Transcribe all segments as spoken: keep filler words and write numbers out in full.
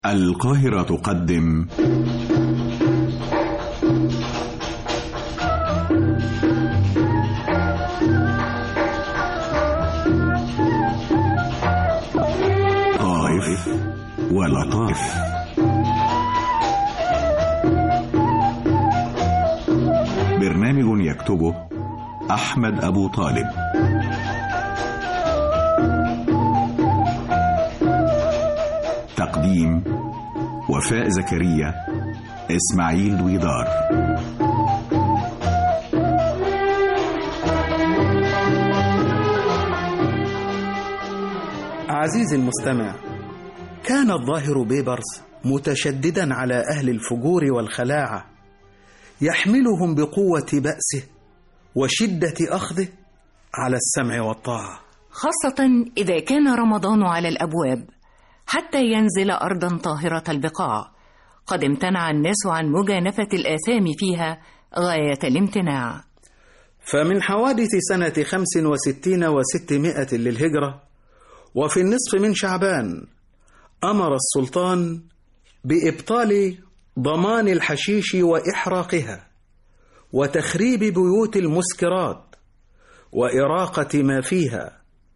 القاهرة تقدم طائف ولطائف. برنامج يكتبه أحمد أبو طالب، تقديم وفاء زكريا، إسماعيل دويدار. عزيزي المستمع، كان الظاهر بيبرس متشددا على أهل الفجور والخلاعة، يحملهم بقوة بأسه وشدة أخذه على السمع والطاعة، خاصة إذا كان رمضان على الأبواب، حتى ينزل أرضا طاهرة البقاع. قد امتنع الناس عن مجانفة الآثام فيها غاية الامتناع. فمن حوادث سنة خمس وستين وستمائة للهجرة، وفي النصف من شعبان، أمر السلطان بإبطال ضمان الحشيش وإحراقها، وتخريب بيوت المسكرات، وإراقة ما فيها،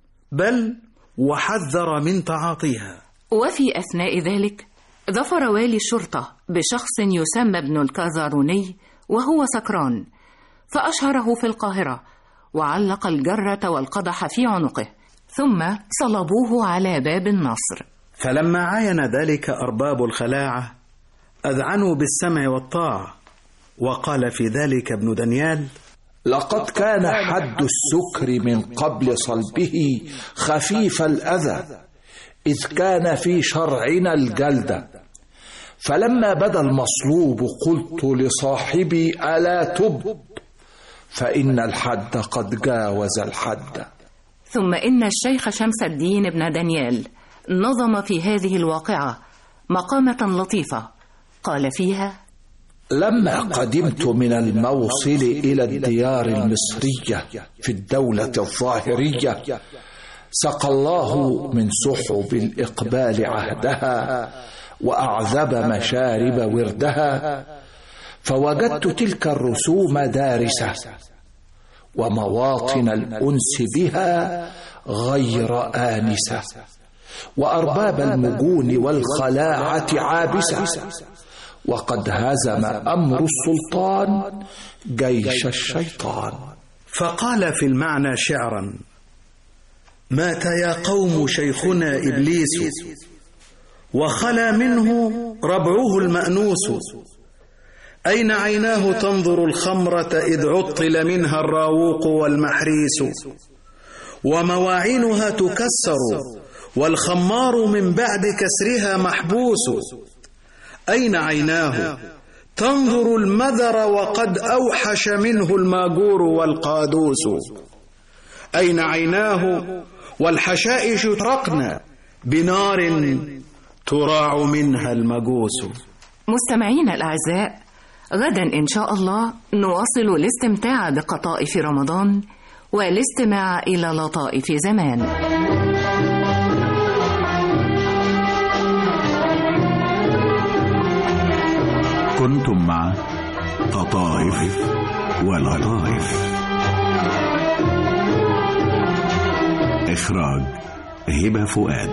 بل وحذر من تعاطيها. وفي أثناء ذلك ظفر والي الشرطة بشخص يسمى ابن الكازاروني وهو سكران، فأشهره في القاهرة، وعلق الجرة والقدح في عنقه، ثم صلبوه على باب النصر. فلما عاين ذلك أرباب الخلاعة أذعنوا بالسمع والطاعة، وقال في ذلك ابن دانيال: لقد كان حد السكر من قبل صلبه خفيف الأذى، إذ كان في شرعنا الجلدة، فلما بدا المصلوب قلت لصاحبي ألا تب، فإن الحد قد جاوز الحد. ثم إن الشيخ شمس الدين ابن دانيال نظم في هذه الواقعة مقامة لطيفة، قال فيها: لما قدمت من الموصل إلى الديار المصرية في الدولة الظاهرية، سقى الله من سحب الإقبال عهدها، وأعذب مشارب وردها، فوجدت تلك الرسوم دارسة، ومواطن الأنس بها غير آنسة، وأرباب المجون والخلاعة عابسة، وقد هزم أمر السلطان جيش الشيطان. فقال في المعنى شعرا: مات يا قوم شيخنا إبليس، وخلا منه ربعه المأنوس، أين عيناه تنظر الخمرة إذ عطل منها الراوق والمحريس، ومواعينها تكسر والخمار من بعد كسرها محبوس، أين عيناه تنظر المذر وقد أوحش منه الماجور والقادوس، أين عيناه والحشائش ترقن بنار تراع منها المجوس. مستمعين الأعزاء، غدا إن شاء الله نواصل الاستمتاع بقطائف رمضان والاستماع إلى لطائف زمان. كنتم مع قطائف ولطائف، إخراج هبة فؤاد.